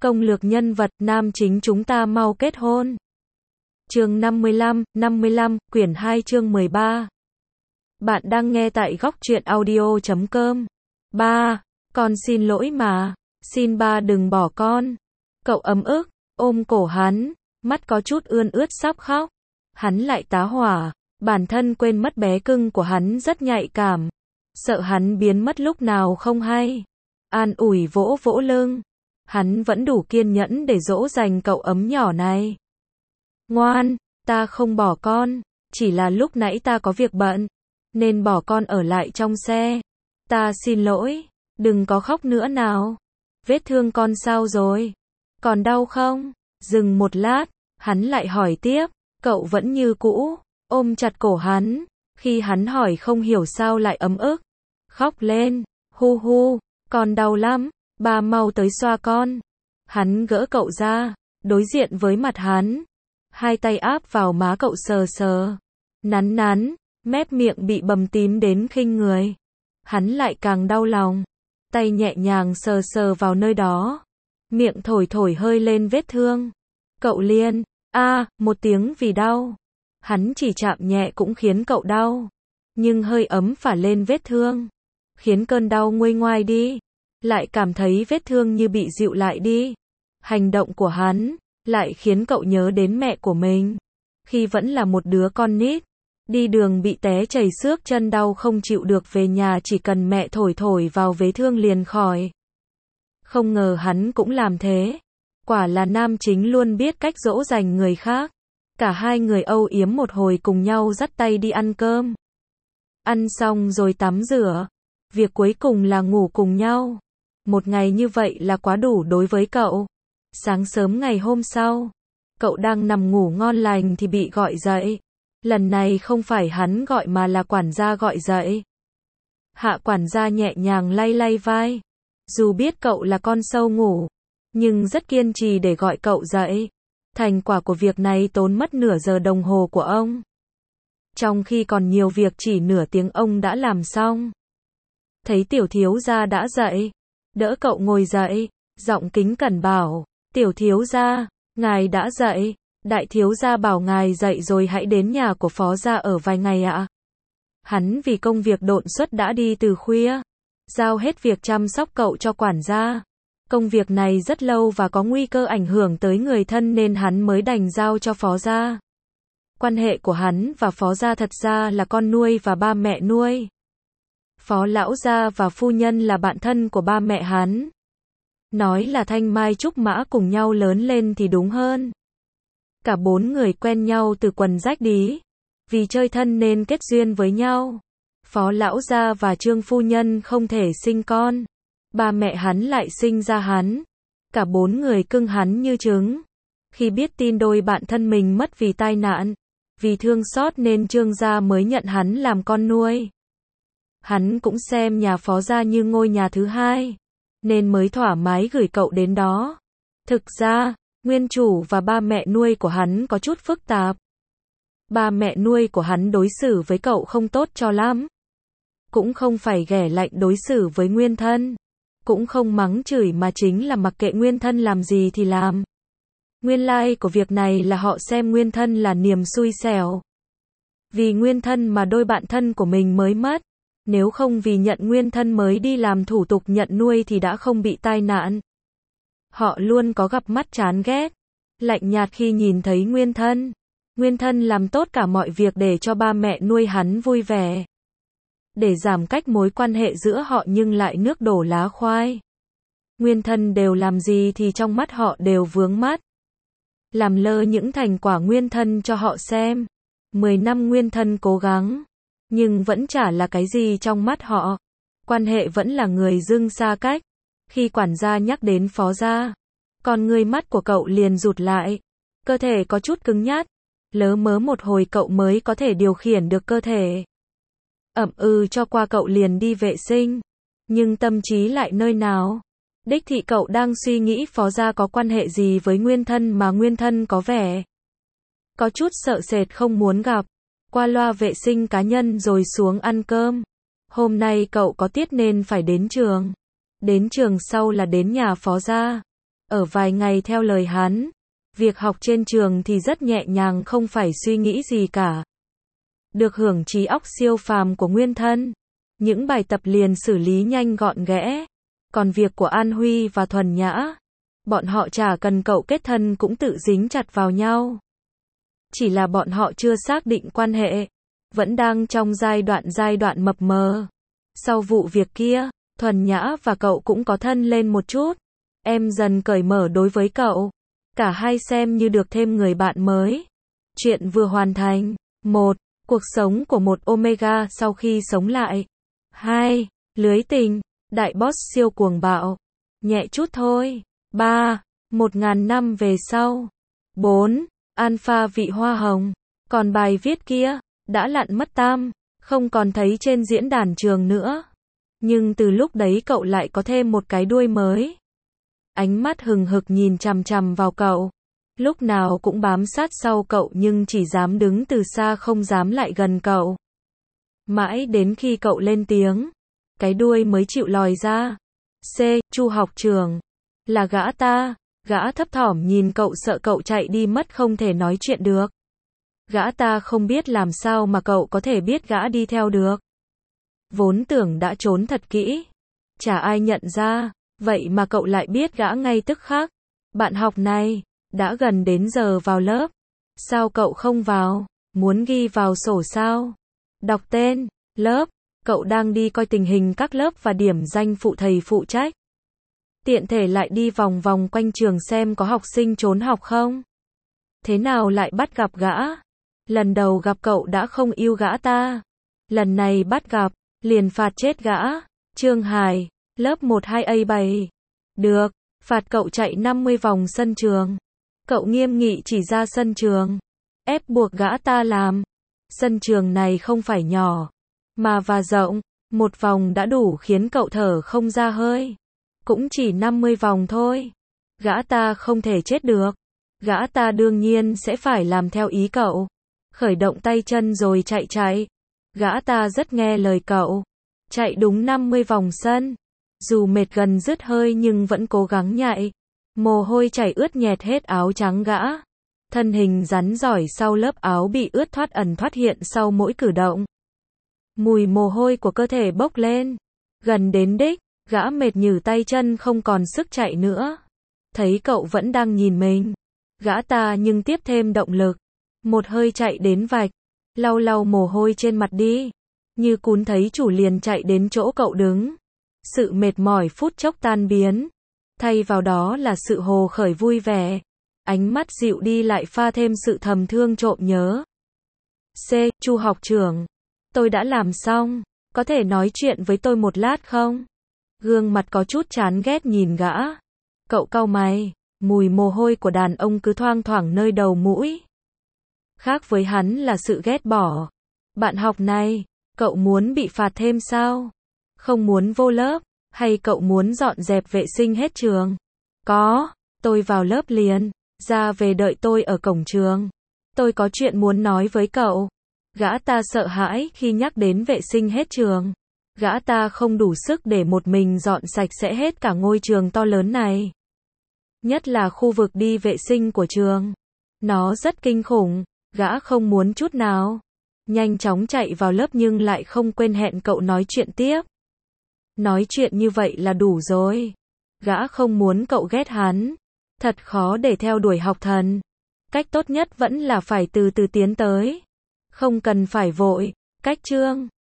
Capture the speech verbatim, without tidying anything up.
Công lược nhân vật, nam chính chúng ta mau kết hôn. Chương năm mươi lăm, năm mươi lăm, quyển hai chương mười ba. Bạn đang nghe tại góc truyện audio chấm com. Ba, con xin lỗi mà, xin ba đừng bỏ con. Cậu ấm ức, ôm cổ hắn, mắt có chút ươn ướt sắp khóc. Hắn lại tá hỏa, bản thân quên mất bé cưng của hắn rất nhạy cảm. Sợ hắn biến mất lúc nào không hay. An ủi vỗ vỗ lưng. Hắn vẫn đủ kiên nhẫn để dỗ dành cậu ấm nhỏ này. Ngoan, ta không bỏ con, chỉ là lúc nãy ta có việc bận, nên bỏ con ở lại trong xe. Ta xin lỗi, đừng có khóc nữa nào. Vết thương con sao rồi? Còn đau không? Dừng một lát, hắn lại hỏi tiếp, cậu vẫn như cũ, ôm chặt cổ hắn. Khi hắn hỏi không hiểu sao lại ấm ức, khóc lên, hu hu, con đau lắm, ba mau tới xoa con. Hắn gỡ cậu ra, đối diện với mặt hắn, hai tay áp vào má cậu sờ sờ, nắn nắn, mép miệng bị bầm tím đến khinh người. Hắn lại càng đau lòng, tay nhẹ nhàng sờ sờ vào nơi đó, miệng thổi thổi hơi lên vết thương. Cậu liền, a, à, một tiếng vì đau. Hắn chỉ chạm nhẹ cũng khiến cậu đau, nhưng hơi ấm phả lên vết thương, khiến cơn đau nguôi ngoai đi, lại cảm thấy vết thương như bị dịu lại đi. Hành động của hắn lại khiến cậu nhớ đến mẹ của mình, khi vẫn là một đứa con nít, đi đường bị té chảy xước chân đau không chịu được, về nhà chỉ cần mẹ thổi thổi vào vết thương liền khỏi. Không ngờ hắn cũng làm thế. Quả là nam chính luôn biết cách dỗ dành người khác. Cả hai người âu yếm một hồi cùng nhau dắt tay đi ăn cơm. Ăn xong rồi tắm rửa. Việc cuối cùng là ngủ cùng nhau. Một ngày như vậy là quá đủ đối với cậu. Sáng sớm ngày hôm sau, cậu đang nằm ngủ ngon lành thì bị gọi dậy. Lần này không phải hắn gọi mà là quản gia gọi dậy. Hạ quản gia nhẹ nhàng lay lay vai. Dù biết cậu là con sâu ngủ, nhưng rất kiên trì để gọi cậu dậy. Thành quả của việc này tốn mất nửa giờ đồng hồ của ông. Trong khi còn nhiều việc chỉ nửa tiếng ông đã làm xong. Thấy tiểu thiếu gia đã dậy, đỡ cậu ngồi dậy, giọng kính cẩn bảo, tiểu thiếu gia, ngài đã dậy, đại thiếu gia bảo ngài dậy rồi hãy đến nhà của phó gia ở vài ngày ạ. Hắn vì công việc đột xuất đã đi từ khuya, giao hết việc chăm sóc cậu cho quản gia. Công việc này rất lâu và có nguy cơ ảnh hưởng tới người thân nên hắn mới đành giao cho phó gia. Quan hệ của hắn và phó gia thật ra là con nuôi và ba mẹ nuôi. Phó lão gia và phu nhân là bạn thân của ba mẹ hắn. Nói là thanh mai trúc mã cùng nhau lớn lên thì đúng hơn. Cả bốn người quen nhau từ quần rách đí. Vì chơi thân nên kết duyên với nhau. Phó lão gia và Trương phu nhân không thể sinh con. Ba mẹ hắn lại sinh ra hắn. Cả bốn người cưng hắn như trứng. Khi biết tin đôi bạn thân mình mất vì tai nạn, vì thương xót nên Trương gia mới nhận hắn làm con nuôi. Hắn cũng xem nhà phó gia như ngôi nhà thứ hai, nên mới thoải mái gửi cậu đến đó. Thực ra, nguyên chủ và ba mẹ nuôi của hắn có chút phức tạp. Ba mẹ nuôi của hắn đối xử với cậu không tốt cho lắm. Cũng không phải ghẻ lạnh đối xử với nguyên thân. Cũng không mắng chửi mà chính là mặc kệ nguyên thân làm gì thì làm. Nguyên lai của việc này là họ xem nguyên thân là niềm xui xẻo. Vì nguyên thân mà đôi bạn thân của mình mới mất. Nếu không vì nhận nguyên thân mới đi làm thủ tục nhận nuôi thì đã không bị tai nạn. Họ luôn có gặp mắt chán ghét, lạnh nhạt khi nhìn thấy nguyên thân. Nguyên thân làm tốt cả mọi việc để cho ba mẹ nuôi hắn vui vẻ. Để giảm cách mối quan hệ giữa họ nhưng lại nước đổ lá khoai. Nguyên thân đều làm gì thì trong mắt họ đều vướng mắt. Làm lơ những thành quả nguyên thân cho họ xem. Mười năm nguyên thân cố gắng, nhưng vẫn chả là cái gì trong mắt họ. Quan hệ vẫn là người dưng xa cách. Khi quản gia nhắc đến phó gia, con ngươi mắt của cậu liền rụt lại. Cơ thể có chút cứng nhắc. Lớ mớ một hồi cậu mới có thể điều khiển được cơ thể. Ậm ừ cho qua cậu liền đi vệ sinh. Nhưng tâm trí lại nơi nào? Đích thị cậu đang suy nghĩ phó gia có quan hệ gì với nguyên thân mà nguyên thân có vẻ có chút sợ sệt không muốn gặp. Qua loa vệ sinh cá nhân rồi xuống ăn cơm. Hôm nay cậu có tiết nên phải đến trường. Đến trường sau là đến nhà phó gia. Ở vài ngày theo lời hắn, việc học trên trường thì rất nhẹ nhàng, không phải suy nghĩ gì cả. Được hưởng trí óc siêu phàm của nguyên thân. Những bài tập liền xử lý nhanh gọn ghẽ. Còn việc của An Huy và Thuần Nhã, bọn họ chả cần cậu kết thân cũng tự dính chặt vào nhau. Chỉ là bọn họ chưa xác định quan hệ, vẫn đang trong giai đoạn giai đoạn mập mờ. Sau vụ việc kia, Thuần Nhã và cậu cũng có thân lên một chút. Em dần cởi mở đối với cậu. Cả hai xem như được thêm người bạn mới. Chuyện vừa hoàn thành. một. Cuộc sống của một Omega sau khi sống lại. hai. Lưới tình. Đại boss siêu cuồng bạo. Nhẹ chút thôi. ba. Một ngàn năm về sau. bốn. Alpha vị hoa hồng. Còn bài viết kia, đã lặn mất tam, không còn thấy trên diễn đàn trường nữa. Nhưng từ lúc đấy cậu lại có thêm một cái đuôi mới. Ánh mắt hừng hực nhìn chằm chằm vào cậu. Lúc nào cũng bám sát sau cậu nhưng chỉ dám đứng từ xa, không dám lại gần cậu. Mãi đến khi cậu lên tiếng, cái đuôi mới chịu lòi ra. C. Chu học trưởng. Là gã ta. Gã thấp thỏm nhìn cậu, sợ cậu chạy đi mất không thể nói chuyện được. Gã ta không biết làm sao mà cậu có thể biết gã đi theo được. Vốn tưởng đã trốn thật kỹ, chả ai nhận ra, vậy mà cậu lại biết gã ngay tức khắc. Bạn học này, đã gần đến giờ vào lớp. Sao cậu không vào? Muốn ghi vào sổ sao? Đọc tên, lớp, cậu đang đi coi tình hình các lớp và điểm danh phụ thầy phụ trách. Tiện thể lại đi vòng vòng quanh trường xem có học sinh trốn học không. Thế nào lại bắt gặp gã? Lần đầu gặp cậu đã không yêu gã ta. Lần này bắt gặp, liền phạt chết gã. Trương Hải, lớp một hai A bảy. Được, phạt cậu chạy năm mươi vòng sân trường. Cậu nghiêm nghị chỉ ra sân trường, ép buộc gã ta làm. Sân trường này không phải nhỏ, mà và rộng, một vòng đã đủ khiến cậu thở không ra hơi. Cũng chỉ năm mươi vòng thôi. Gã ta không thể chết được. Gã ta đương nhiên sẽ phải làm theo ý cậu. Khởi động tay chân rồi chạy chạy. Gã ta rất nghe lời cậu. Chạy đúng năm mươi vòng sân. Dù mệt gần dứt hơi nhưng vẫn cố gắng nhảy. Mồ hôi chảy ướt nhẹt hết áo trắng gã. Thân hình rắn giỏi sau lớp áo bị ướt thoát ẩn thoát hiện sau mỗi cử động. Mùi mồ hôi của cơ thể bốc lên. Gần đến đích, gã mệt nhừ tay chân không còn sức chạy nữa. Thấy cậu vẫn đang nhìn mình, gã ta nhưng tiếp thêm động lực. Một hơi chạy đến vạch, lau lau mồ hôi trên mặt đi. Như cún thấy chủ liền chạy đến chỗ cậu đứng. Sự mệt mỏi phút chốc tan biến. Thay vào đó là sự hồ khởi vui vẻ. Ánh mắt dịu đi lại pha thêm sự thầm thương trộm nhớ. C. Chu học trưởng. Tôi đã làm xong. Có thể nói chuyện với tôi một lát không? Gương mặt có chút chán ghét nhìn gã. Cậu cau mày. Mùi mồ hôi của đàn ông cứ thoang thoảng nơi đầu mũi. Khác với hắn là sự ghét bỏ. Bạn học này, cậu muốn bị phạt thêm sao? Không muốn vô lớp? Hay cậu muốn dọn dẹp vệ sinh hết trường? Có, tôi vào lớp liền. Ra về đợi tôi ở cổng trường. Tôi có chuyện muốn nói với cậu. Gã ta sợ hãi khi nhắc đến vệ sinh hết trường. Gã ta không đủ sức để một mình dọn sạch sẽ hết cả ngôi trường to lớn này. Nhất là khu vực đi vệ sinh của trường. Nó rất kinh khủng. Gã không muốn chút nào. Nhanh chóng chạy vào lớp nhưng lại không quên hẹn cậu nói chuyện tiếp. Nói chuyện như vậy là đủ rồi. Gã không muốn cậu ghét hắn. Thật khó để theo đuổi học thần. Cách tốt nhất vẫn là phải từ từ tiến tới. Không cần phải vội. Cách chương